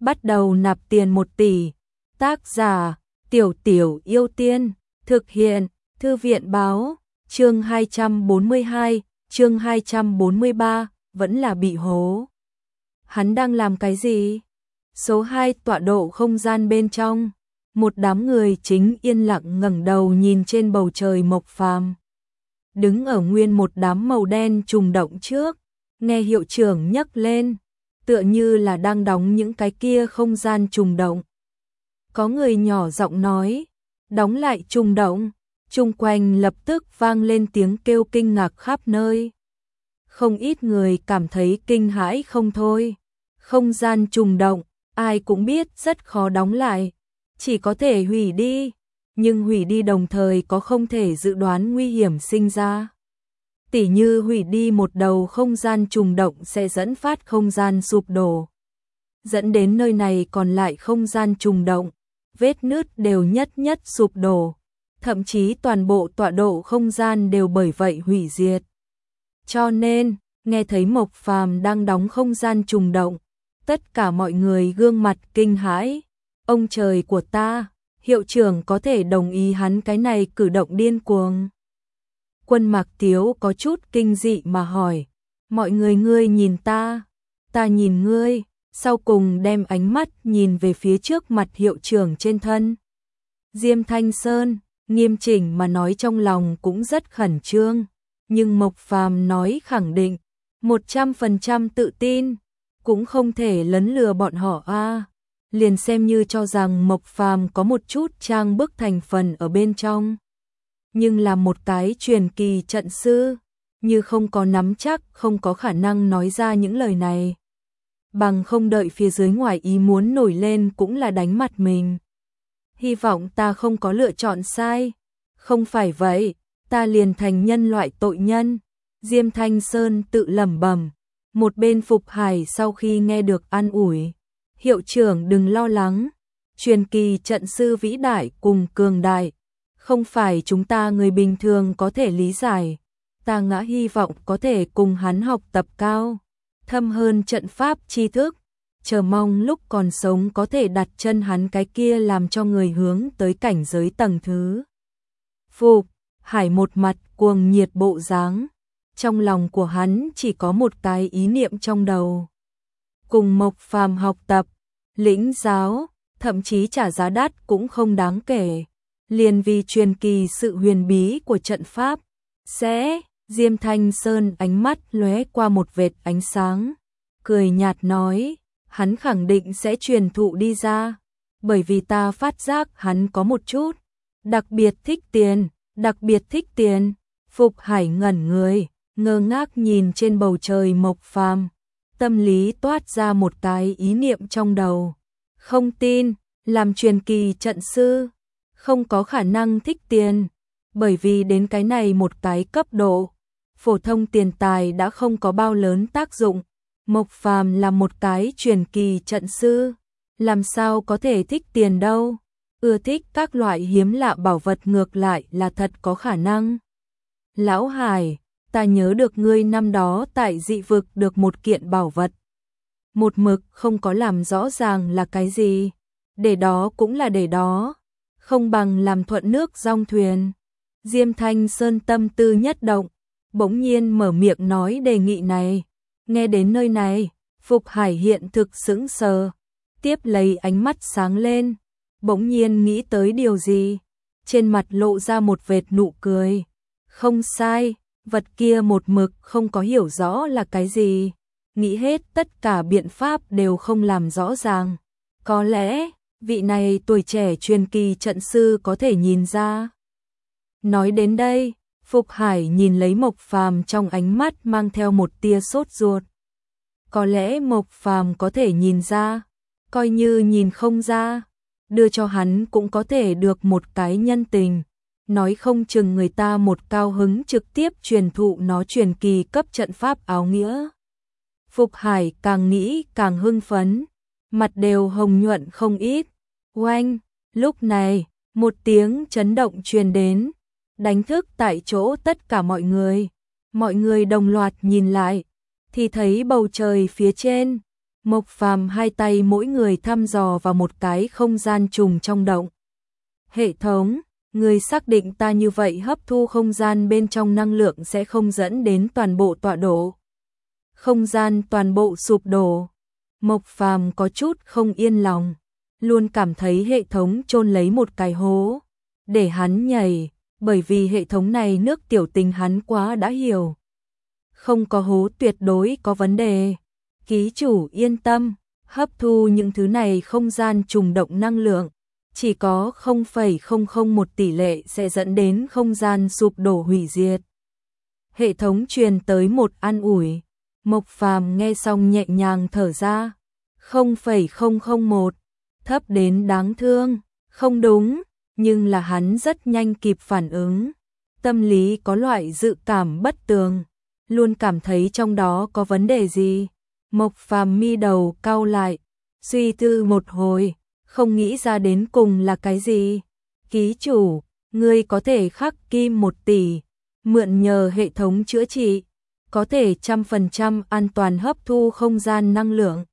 bắt đầu nạp tiền 1 tỷ. Tác giả: Tiểu Tiểu Yêu Tiên. Thực hiện: Thư viện báo. Chương 242, chương 243, vẫn là bị hố. Hắn đang làm cái gì? Số 2 tọa độ không gian bên trong. Một đám người chính yên lặng ngẩng đầu nhìn trên bầu trời Mộc Phàm. Đứng ở nguyên một đám màu đen trùng động trước, nghe hiệu trưởng nhắc lên, tựa như là đang đóng những cái kia không gian trùng động. Có người nhỏ giọng nói, đóng lại trùng động, chung quanh lập tức vang lên tiếng kêu kinh ngạc khắp nơi. Không ít người cảm thấy kinh hãi không thôi. Không gian trùng động, ai cũng biết rất khó đóng lại, chỉ có thể hủy đi, nhưng hủy đi đồng thời có không thể dự đoán nguy hiểm sinh ra. Tỉ như hủy đi một đầu không gian trùng động sẽ dẫn phát không gian sụp đổ, dẫn đến nơi này còn lại không gian trùng động, vết nứt đều nhất sụp đổ, thậm chí toàn bộ tọa độ không gian đều bởi vậy hủy diệt. Cho nên, nghe thấy Mộc Phàm đang đóng không gian trùng động, tất cả mọi người gương mặt kinh hãi. Ông trời của ta, hiệu trưởng có thể đồng ý hắn cái này cử động điên cuồng? Quân Mạc Tiếu có chút kinh dị mà hỏi, mọi người ngươi nhìn ta nhìn ngươi, sau cùng đem ánh mắt nhìn về phía trước mặt hiệu trưởng trên thân. Diêm Thanh Sơn, nghiêm chỉnh mà nói trong lòng cũng rất khẩn trương, nhưng Mộc Phàm nói khẳng định, 100% tự tin, cũng không thể lấn lừa bọn họ a. Liền xem như cho rằng Mộc Phàm có một chút trang bức thành phần ở bên trong, nhưng là một cái truyền kỳ trận sư, như không có nắm chắc, không có khả năng nói ra những lời này. Bằng không đợi phía dưới ngoài ý muốn nổi lên cũng là đánh mặt mình. Hy vọng ta không có lựa chọn sai, không phải vậy, ta liền thành nhân loại tội nhân. Diêm Thanh Sơn tự lẩm bẩm. Một bên Phục Hải sau khi nghe được an ủi, hiệu trưởng đừng lo lắng, truyền kỳ trận sư vĩ đại cùng cường đại, không phải chúng ta người bình thường có thể lý giải, ta ngã hy vọng có thể cùng hắn học tập cao, thâm hơn trận pháp tri thức, chờ mong lúc còn sống có thể đặt chân hắn cái kia làm cho người hướng tới cảnh giới tầng thứ. Phục Hải một mặt cuồng nhiệt bộ dáng. Trong lòng của hắn chỉ có một cái ý niệm trong đầu. Cùng Mộc Phàm học tập, lĩnh giáo, thậm chí trả giá đắt cũng không đáng kể. Liền vì truyền kỳ sự huyền bí của trận pháp. Diêm Thanh Sơn ánh mắt lóe qua một vệt ánh sáng. Cười nhạt nói, hắn khẳng định sẽ truyền thụ đi ra. Bởi vì ta phát giác hắn có một chút. Đặc biệt thích tiền. Phục Hải ngẩn người. Ngơ ngác nhìn trên bầu trời Mộc Phàm, tâm lý toát ra một cái ý niệm trong đầu. Không tin, làm truyền kỳ trận sư, không có khả năng thích tiền, bởi vì đến cái này một cái cấp độ, phổ thông tiền tài đã không có bao lớn tác dụng. Mộc Phàm là một cái truyền kỳ trận sư, làm sao có thể thích tiền đâu, ưa thích các loại hiếm lạ bảo vật ngược lại là thật có khả năng. Lão Hải, ta nhớ được ngươi năm đó tại dị vực được một kiện bảo vật. Một mực không có làm rõ ràng là cái gì. Để đó cũng là để đó. Không bằng làm thuận nước dong thuyền. Diêm Thanh Sơn tâm tư nhất động. Bỗng nhiên mở miệng nói đề nghị này. Nghe đến nơi này, Phục Hải hiện thực sững sờ. Tiếp lấy ánh mắt sáng lên. Bỗng nhiên nghĩ tới điều gì. Trên mặt lộ ra một vệt nụ cười. Không sai. Vật kia một mực không có hiểu rõ là cái gì, nghĩ hết tất cả biện pháp đều không làm rõ ràng. Có lẽ, vị này tuổi trẻ truyền kỳ trận sư có thể nhìn ra. Nói đến đây, Phục Hải nhìn lấy Mộc Phàm trong ánh mắt mang theo một tia sốt ruột. Có lẽ Mộc Phàm có thể nhìn ra, coi như nhìn không ra, đưa cho hắn cũng có thể được một cái nhân tình. Nói không chừng người ta một cao hứng trực tiếp truyền thụ nó truyền kỳ cấp trận pháp áo nghĩa. Phục Hải càng nghĩ càng hưng phấn, mặt đều hồng nhuận không ít. Oanh, lúc này, một tiếng chấn động truyền đến, đánh thức tại chỗ tất cả mọi người. Mọi người đồng loạt nhìn lại, thì thấy bầu trời phía trên, Mộc Phàm hai tay mỗi người thăm dò vào một cái không gian trùng trong động. Hệ thống, người xác định ta như vậy hấp thu không gian bên trong năng lượng sẽ không dẫn đến toàn bộ tọa độ. Không gian toàn bộ sụp đổ. Mộc Phàm có chút không yên lòng, luôn cảm thấy hệ thống chôn lấy một cái hố để hắn nhảy, bởi vì hệ thống này nước tiểu tình hắn quá đã hiểu. Không có hố tuyệt đối có vấn đề. Ký chủ yên tâm, hấp thu những thứ này không gian trùng động năng lượng, chỉ có 0,001 tỷ lệ sẽ dẫn đến không gian sụp đổ hủy diệt. Hệ thống truyền tới một an ủi. Mộc Phàm nghe xong nhẹ nhàng thở ra. 0,001, thấp đến đáng thương, không đúng, nhưng là hắn rất nhanh kịp phản ứng. Tâm lý có loại dự cảm bất tường, luôn cảm thấy trong đó có vấn đề gì. Mộc Phàm mi đầu cau lại, suy tư một hồi, không nghĩ ra đến cùng là cái gì. Ký chủ, ngươi có thể khắc kim 1 tỷ, mượn nhờ hệ thống chữa trị, có thể 100% an toàn hấp thu không gian năng lượng.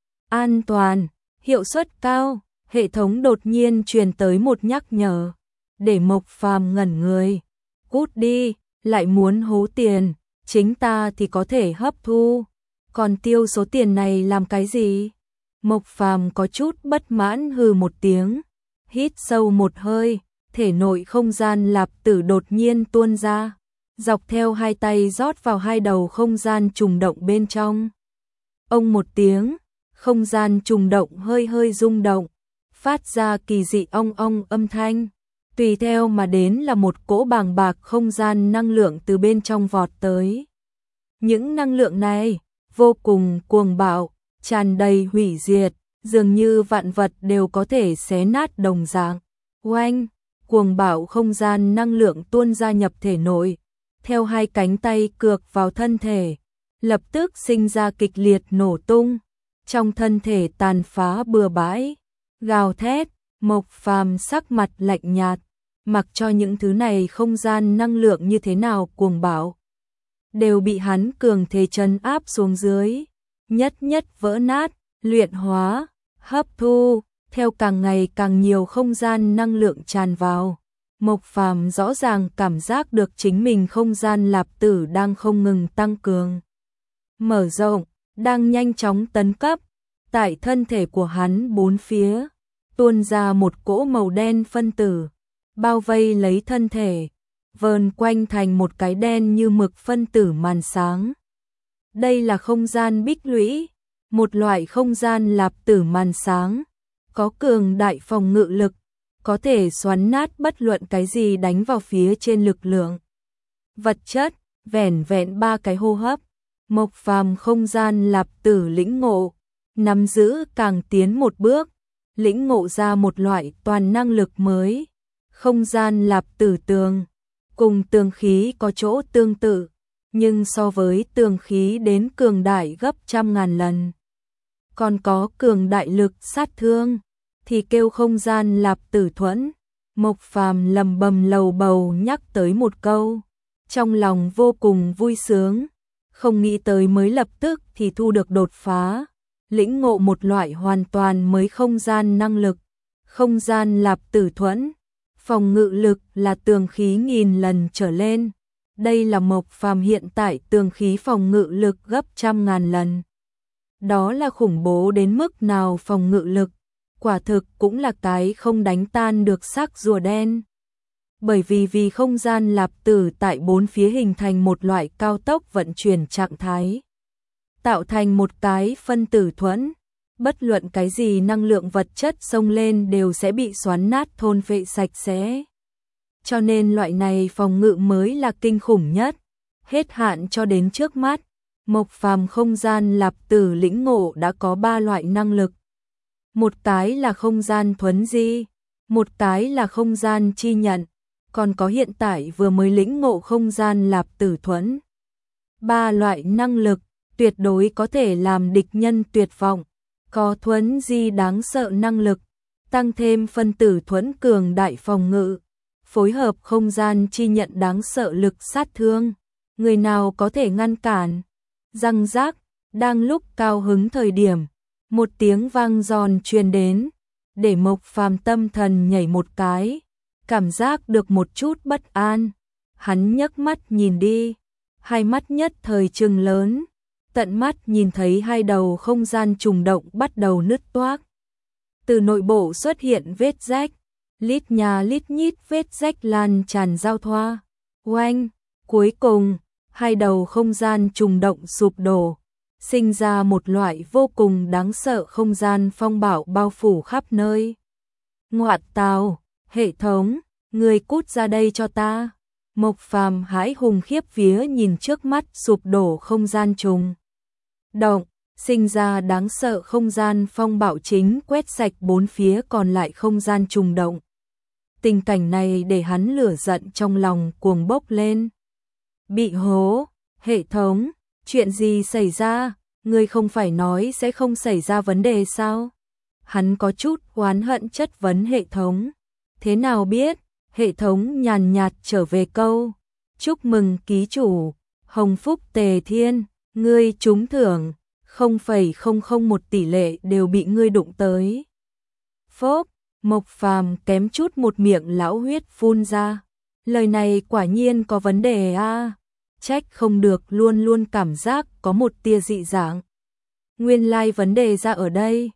An toàn, hiệu suất cao, hệ thống đột nhiên truyền tới một nhắc nhở, để Mộc Phàm ngẩn người. Cút đi, lại muốn hố tiền, chính ta thì có thể hấp thu, còn tiêu số tiền này làm cái gì? Mộc Phàm có chút bất mãn hừ một tiếng, hít sâu một hơi, thể nội không gian lạp tử đột nhiên tuôn ra, dọc theo hai tay rót vào hai đầu không gian trùng động bên trong. Ông một tiếng, không gian trùng động hơi hơi rung động, phát ra kỳ dị ong ong âm thanh, tùy theo mà đến là một cỗ bàng bạc không gian năng lượng từ bên trong vọt tới. Những năng lượng này vô cùng cuồng bạo, tràn đầy hủy diệt, dường như vạn vật đều có thể xé nát đồng dạng. Oanh, cuồng bạo không gian năng lượng tuôn ra nhập thể nội, theo hai cánh tay cược vào thân thể, lập tức sinh ra kịch liệt nổ tung, trong thân thể tàn phá bừa bãi, gào thét. Mộc Phàm sắc mặt lạnh nhạt, mặc cho những thứ này không gian năng lượng như thế nào cuồng bạo, đều bị hắn cường thế trấn áp xuống dưới, nhất nhất vỡ nát, luyện hóa, hấp thu, theo càng ngày càng nhiều không gian năng lượng tràn vào. Mộc Phàm rõ ràng cảm giác được chính mình không gian lạp tử đang không ngừng tăng cường, mở rộng, đang nhanh chóng tấn cấp. Tại thân thể của hắn bốn phía tuôn ra một cỗ màu đen phân tử, bao vây lấy thân thể, vờn quanh thành một cái đen như mực phân tử màn sáng. Đây là không gian bích lũy, một loại không gian lạp tử màn sáng, có cường đại phòng ngự lực, có thể xoắn nát bất luận cái gì đánh vào phía trên lực lượng. Vật chất, vẻn vẹn 3 cái hô hấp, Mộc Phàm không gian lạp tử lĩnh ngộ, nắm giữ càng tiến một bước, lĩnh ngộ ra một loại toàn năng lực mới. Không gian lạp tử tường, cùng tường khí có chỗ tương tự, nhưng so với tường khí đến cường đại gấp 100.000 lần. Còn có cường đại lực sát thương, thì kêu không gian lạp tử thuẫn. Mộc Phàm lầm bầm lầu bầu nhắc tới một câu, trong lòng vô cùng vui sướng, không nghĩ tới mới lập tức thì thu được đột phá, lĩnh ngộ một loại hoàn toàn mới không gian năng lực, không gian lạp tử thuẫn. Phòng ngự lực là tường khí 1000 lần trở lên. Đây là Mộc Phàm hiện tại tường khí phòng ngự lực gấp 100.000 lần. Đó là khủng bố đến mức nào phòng ngự lực, quả thực cũng là cái không đánh tan được xác rùa đen. Bởi vì không gian lạp tử tại bốn phía hình thành một loại cao tốc vận chuyển trạng thái, tạo thành một cái phân tử thuẫn. Bất luận cái gì năng lượng vật chất xông lên đều sẽ bị xoắn nát thôn phệ sạch sẽ. Cho nên loại này phòng ngự mới là kinh khủng nhất. Hết hạn cho đến trước mắt, Mộc Phàm không gian lạp tử lĩnh ngộ đã có 3 loại năng lực. Một cái là không gian thuấn di, một cái là không gian chi nhận, còn có hiện tại vừa mới lĩnh ngộ không gian lạp tử thuẫn. 3 loại năng lực tuyệt đối có thể làm địch nhân tuyệt vọng. Có thuấn di đáng sợ năng lực, tăng thêm phân tử thuẫn cường đại phòng ngự, phối hợp không gian chi nhận đáng sợ lực sát thương, người nào có thể ngăn cản. Răng rác, đang lúc cao hứng thời điểm, Một tiếng vang giòn truyền đến, để Mộc Phàm tâm thần nhảy một cái, cảm giác được một chút bất an. Hắn nhấc mắt nhìn đi, hai mắt nhất thời trừng lớn, tận mắt nhìn thấy hai đầu không gian trùng động bắt đầu nứt toác. Từ nội bộ xuất hiện vết rách, lít nhà lít nhít vết rách lan tràn giao thoa. Oanh, cuối cùng, hai đầu không gian trùng động sụp đổ, sinh ra một loại vô cùng đáng sợ không gian phong bạo bao phủ khắp nơi. Ngoạn tào, hệ thống, người cút ra đây cho ta. Mộc Phàm hãi hùng khiếp vía nhìn trước mắt sụp đổ không gian trùng động, sinh ra đáng sợ không gian phong bạo chính quét sạch bốn phía còn lại không gian trùng động. Tình cảnh này để hắn lửa giận trong lòng cuồng bốc lên. Bị hố, hệ thống, chuyện gì xảy ra, ngươi không phải nói sẽ không xảy ra vấn đề sao? Hắn có chút oán hận chất vấn hệ thống. Thế nào biết? Hệ thống nhàn nhạt trở về câu. Chúc mừng ký chủ, Hồng Phúc Tề Thiên, ngươi trúng thưởng, 0,001 tỷ lệ đều bị ngươi đụng tới. Phốc, Mộc Phàm kém chút một miệng lão huyết phun ra. Lời này quả nhiên có vấn đề a. Trách không được luôn luôn cảm giác có một tia dị dạng. Nguyên lai vấn đề ra ở đây.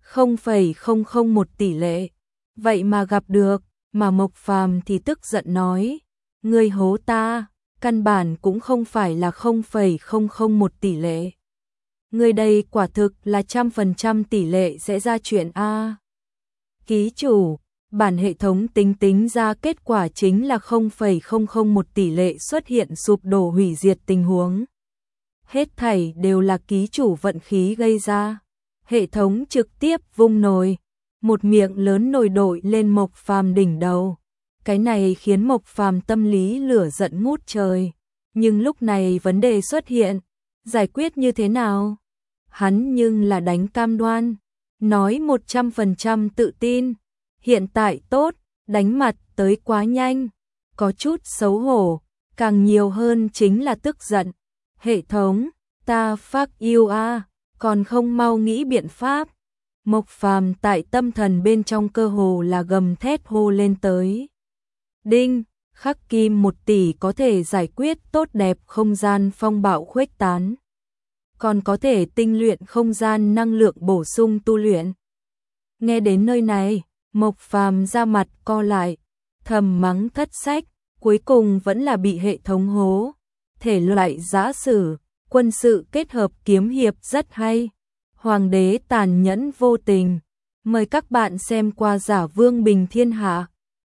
0,001 tỷ lệ. Vậy mà gặp được, mà Mộc Phàm thì tức giận nói. Ngươi hố ta, căn bản cũng không phải là 0,001 tỷ lệ. Ngươi đây quả thực là 100% tỷ lệ sẽ ra chuyện a. Ký chủ, bản hệ thống tính ra kết quả chính là 0,001 tỷ lệ xuất hiện sụp đổ hủy diệt tình huống. Hết thảy đều là ký chủ vận khí gây ra. Hệ thống trực tiếp vung nồi, một miệng lớn nồi đội lên Mộc Phàm đỉnh đầu. Cái này khiến Mộc Phàm tâm lý lửa giận ngút trời. Nhưng lúc này vấn đề xuất hiện, giải quyết như thế nào? Hắn nhưng là đánh cam đoan, nói 100% tự tin. Hiện tại tốt, đánh mặt tới quá nhanh, có chút xấu hổ, càng nhiều hơn chính là tức giận. Hệ thống, ta fuck you a, còn không mau nghĩ biện pháp. Mộc Phàm tại tâm thần bên trong cơ hồ là gầm thét hô lên tới. Đinh, khắc kim 1 tỷ có thể giải quyết tốt đẹp không gian phong bạo khuếch tán. Còn có thể tinh luyện không gian năng lượng bổ sung tu luyện. Nghe đến nơi này, Mộc Phàm ra mặt co lại, thầm mắng thất sách, cuối cùng vẫn là bị hệ thống hố. Thể loại giã sử, quân sự kết hợp kiếm hiệp rất hay. Hoàng đế tàn nhẫn vô tình. Mời các bạn xem qua Giả Vương Bình Thiên Hạ.